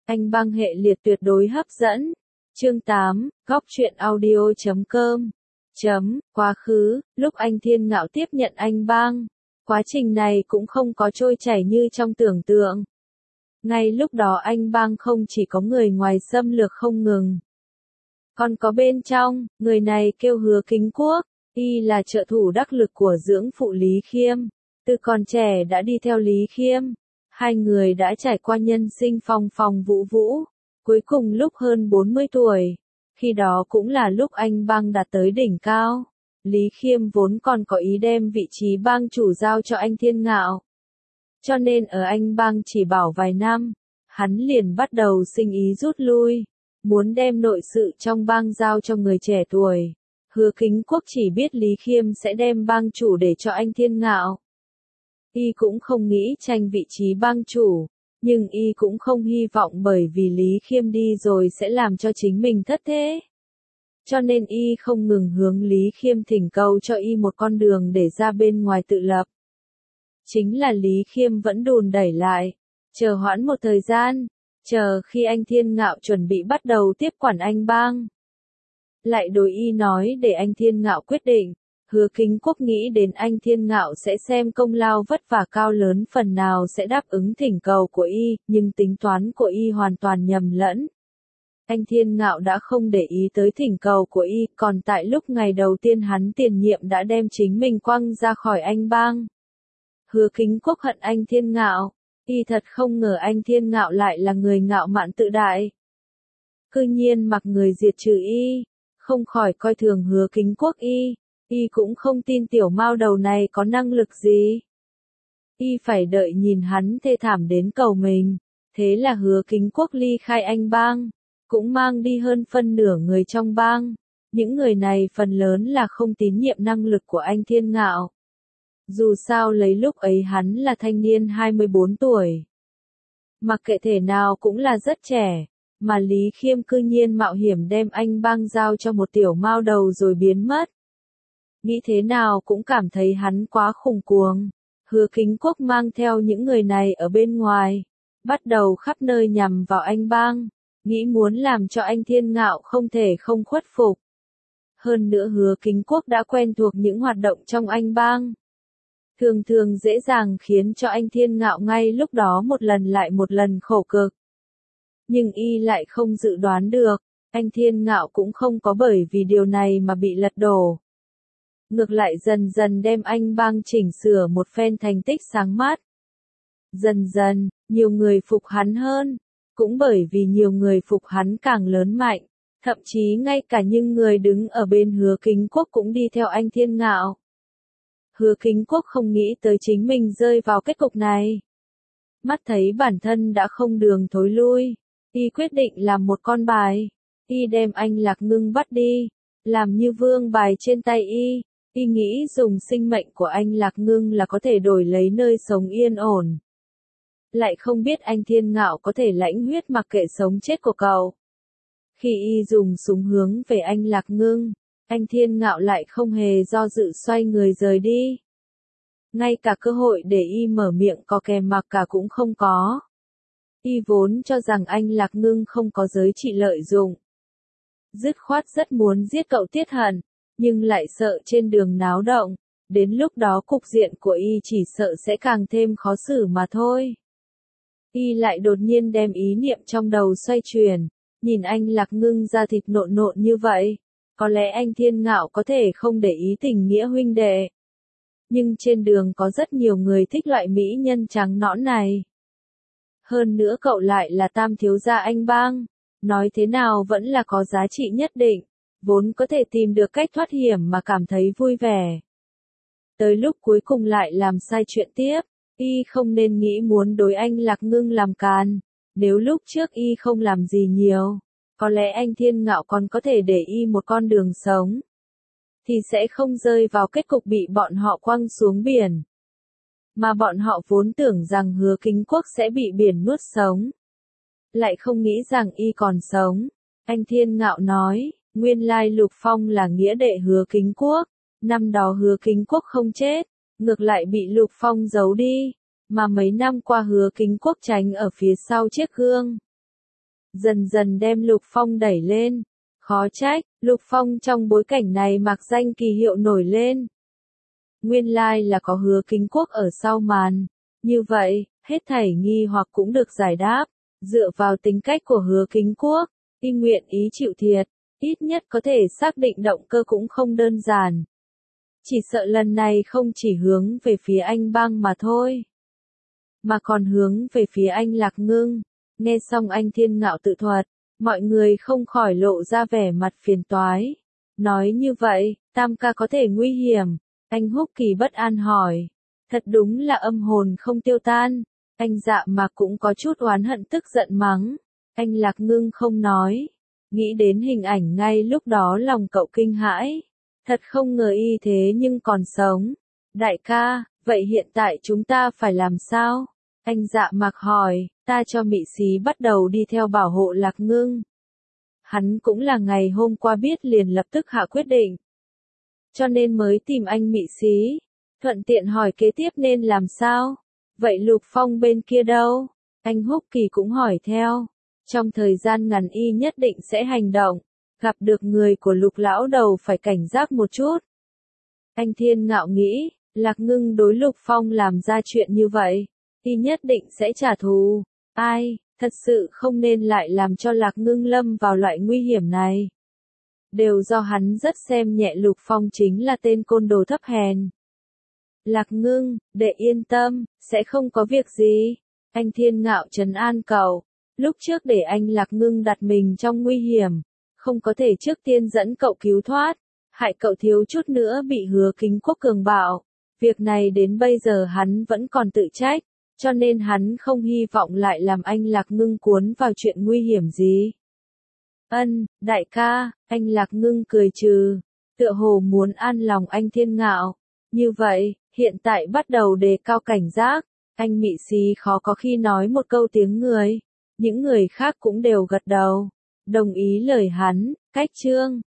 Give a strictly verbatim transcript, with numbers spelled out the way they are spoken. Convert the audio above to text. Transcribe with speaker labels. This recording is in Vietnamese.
Speaker 1: Anh bang hệ liệt tuyệt đối hấp dẫn. Chương tám, góc truyện audio chấm com. Chấm, quá khứ, lúc anh Thiên Ngạo tiếp nhận anh bang. Quá trình này cũng không có trôi chảy như trong tưởng tượng. Ngay lúc đó anh bang không chỉ có người ngoài xâm lược không ngừng. Còn có bên trong, người này kêu Hứa Kính Quốc, y là trợ thủ đắc lực của dưỡng phụ Lý Khiêm. Từ còn trẻ đã đi theo Lý Khiêm. Hai người đã trải qua nhân sinh phong phong vũ vũ. Cuối cùng lúc hơn bốn mươi tuổi. Khi đó cũng là lúc anh bang đạt tới đỉnh cao. Lý Khiêm vốn còn có ý đem vị trí bang chủ giao cho anh Thiên Ngạo. Cho nên ở anh bang chỉ bảo vài năm, hắn liền bắt đầu sinh ý rút lui. Muốn đem nội sự trong bang giao cho người trẻ tuổi. Hứa Kính Quốc chỉ biết Lý Khiêm sẽ đem bang chủ để cho anh Thiên Ngạo. Y cũng không nghĩ tranh vị trí bang chủ, nhưng y cũng không hy vọng bởi vì Lý Khiêm đi rồi sẽ làm cho chính mình thất thế. Cho nên y không ngừng hướng Lý Khiêm thỉnh cầu cho y một con đường để ra bên ngoài tự lập. Chính là Lý Khiêm vẫn đùn đẩy lại, chờ hoãn một thời gian, chờ khi anh Thiên Ngạo chuẩn bị bắt đầu tiếp quản anh bang. Lại đối y nói để anh Thiên Ngạo quyết định. Hứa Kính Quốc nghĩ đến anh Thiên Ngạo sẽ xem công lao vất vả cao lớn phần nào sẽ đáp ứng thỉnh cầu của y, nhưng tính toán của y hoàn toàn nhầm lẫn. Anh Thiên Ngạo đã không để ý tới thỉnh cầu của y, còn tại lúc ngày đầu tiên hắn tiền nhiệm đã đem chính mình quăng ra khỏi anh bang. Hứa Kính Quốc hận anh Thiên Ngạo, y thật không ngờ anh Thiên Ngạo lại là người ngạo mạn tự đại. Cư nhiên mặc người diệt trừ y, không khỏi coi thường Hứa Kính Quốc y. Y cũng không tin tiểu mao đầu này có năng lực gì. Y phải đợi nhìn hắn thê thảm đến cầu mình. Thế là Hứa Kính Quốc ly khai anh bang. Cũng mang đi hơn phân nửa người trong bang. Những người này phần lớn là không tín nhiệm năng lực của anh Thiên Ngạo. Dù sao lấy lúc ấy hắn là thanh niên hai mươi bốn tuổi. Mặc kệ thể nào cũng là rất trẻ. Mà Lý Khiêm cư nhiên mạo hiểm đem anh bang giao cho một tiểu mao đầu rồi biến mất. Nghĩ thế nào cũng cảm thấy hắn quá khủng cuồng. Hứa Kính Quốc mang theo những người này ở bên ngoài. Bắt đầu khắp nơi nhằm vào anh bang. Nghĩ muốn làm cho anh Thiên Ngạo không thể không khuất phục. Hơn nữa Hứa Kính Quốc đã quen thuộc những hoạt động trong anh bang. Thường thường dễ dàng khiến cho anh Thiên Ngạo ngay lúc đó một lần lại một lần khổ cực. Nhưng y lại không dự đoán được. Anh Thiên Ngạo cũng không có bởi vì điều này mà bị lật đổ. Ngược lại dần dần đem anh bang chỉnh sửa một phen thành tích sáng mát. Dần dần, nhiều người phục hắn hơn. Cũng bởi vì nhiều người phục hắn càng lớn mạnh. Thậm chí ngay cả những người đứng ở bên Hứa Kính Quốc cũng đi theo anh Thiên Ngạo. Hứa Kính Quốc không nghĩ tới chính mình rơi vào kết cục này. Mắt thấy bản thân đã không đường thối lui. Y quyết định làm một con bài. Y đem anh Lạc Ngưng bắt đi. Làm như vương bài trên tay y. Y nghĩ dùng sinh mệnh của anh Lạc Ngưng là có thể đổi lấy nơi sống yên ổn. Lại không biết anh Thiên Ngạo có thể lãnh huyết mặc kệ sống chết của cậu. Khi y dùng súng hướng về anh Lạc Ngưng, anh Thiên Ngạo lại không hề do dự xoay người rời đi. Ngay cả cơ hội để y mở miệng có kèm mặc cả cũng không có. Y vốn cho rằng anh Lạc Ngưng không có giới trị lợi dụng. Dứt khoát rất muốn giết cậu Tiết Hận. Nhưng lại sợ trên đường náo động, đến lúc đó cục diện của y chỉ sợ sẽ càng thêm khó xử mà thôi. Y lại đột nhiên đem ý niệm trong đầu xoay chuyển, nhìn anh Lạc Ngưng da thịt nộn nộn như vậy, có lẽ anh Thiên Ngạo có thể không để ý tình nghĩa huynh đệ. Nhưng trên đường có rất nhiều người thích loại mỹ nhân trắng nõn này. Hơn nữa cậu lại là tam thiếu gia anh bang, nói thế nào vẫn là có giá trị nhất định. Vốn có thể tìm được cách thoát hiểm mà cảm thấy vui vẻ. Tới lúc cuối cùng lại làm sai chuyện tiếp, y không nên nghĩ muốn đối anh Lạc Ngưng làm càn. Nếu lúc trước y không làm gì nhiều, có lẽ anh Thiên Ngạo còn có thể để y một con đường sống. Thì sẽ không rơi vào kết cục bị bọn họ quăng xuống biển. Mà bọn họ vốn tưởng rằng Hứa Kính Quốc sẽ bị biển nuốt sống. Lại không nghĩ rằng y còn sống. Anh Thiên Ngạo nói. Nguyên lai Lục Phong là nghĩa đệ Hứa Kính Quốc, năm đó Hứa Kính Quốc không chết, ngược lại bị Lục Phong giấu đi, mà mấy năm qua Hứa Kính Quốc tránh ở phía sau chiếc gương. dần dần đem Lục Phong đẩy lên. Khó trách, Lục Phong trong bối cảnh này mặc danh kỳ hiệu nổi lên. Nguyên lai là có Hứa Kính Quốc ở sau màn. Như vậy, hết thảy nghi hoặc cũng được giải đáp. Dựa vào tính cách của Hứa Kính Quốc, y nguyện ý chịu thiệt, ít nhất có thể xác định động cơ cũng không đơn giản. Chỉ sợ lần này không chỉ hướng về phía anh Bang mà thôi, mà còn hướng về phía anh Lạc Ngưng. Nghe xong anh Thiên Ngạo tự thuật, mọi người không khỏi lộ ra vẻ mặt phiền toái. Nói như vậy, Tam ca có thể nguy hiểm. Anh Húc Kỳ bất an hỏi. Thật đúng là âm hồn không tiêu tan. Anh Dạ Mạc cũng có chút oán hận tức giận mắng. Anh Lạc Ngưng không nói. Nghĩ đến hình ảnh ngay lúc đó lòng cậu kinh hãi. Thật không ngờ y thế nhưng còn sống. Đại ca, vậy hiện tại chúng ta phải làm sao? Anh Dạ Mạc hỏi, ta cho Mị Xí bắt đầu đi theo bảo hộ Lạc Ngưng. Hắn cũng là ngày hôm qua biết liền lập tức hạ quyết định. Cho nên mới tìm anh Mị Xí. Thuận tiện hỏi kế tiếp nên làm sao? Vậy Lục Phong bên kia đâu? Anh Húc Kỳ cũng hỏi theo. Trong thời gian ngắn y nhất định sẽ hành động. Gặp được người của Lục lão đầu phải cảnh giác một chút. Anh Thiên Ngạo nghĩ, Lạc Ngưng đối Lục Phong làm ra chuyện như vậy, y nhất định sẽ trả thù. Ai, thật sự không nên lại làm cho Lạc Ngưng lâm vào loại nguy hiểm này. Đều do hắn rất xem nhẹ Lục Phong chính là tên côn đồ thấp hèn. Lạc Ngưng, để yên tâm, sẽ không có việc gì. Anh Thiên Ngạo trấn an cậu. Lúc trước để anh Lạc Ngưng đặt mình trong nguy hiểm, không có thể trước tiên dẫn cậu cứu thoát, hại cậu thiếu chút nữa bị Hứa Kính Quốc cường bạo. Việc này đến bây giờ hắn vẫn còn tự trách, cho nên hắn không hy vọng lại làm anh Lạc Ngưng cuốn vào chuyện nguy hiểm gì. Ân, đại ca, anh Lạc Ngưng cười trừ, tựa hồ muốn an lòng anh Thiên Ngạo. Như vậy, hiện tại bắt đầu đề cao cảnh giác, anh Mị Xí khó có khi nói một câu tiếng người. Những người khác cũng đều gật đầu, đồng ý lời hắn. Cách chương